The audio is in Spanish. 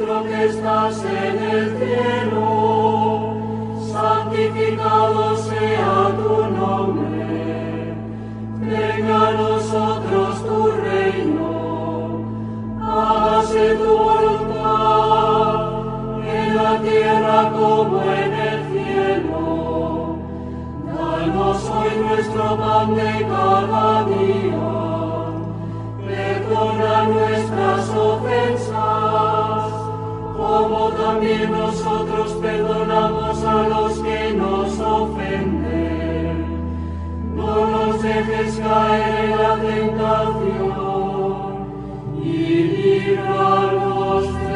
nuestro que estás en el cielo, santificado sea tu nombre. Venga a nosotros tu reino, hágase tu voluntad, en la tierra como en el cielo. Danos hoy nuestro pan de cada día. Perdona nuestras ofensas, como también nosotros perdonamos a los que nos ofenden. No nos dejes caer en la tentación, y líbranos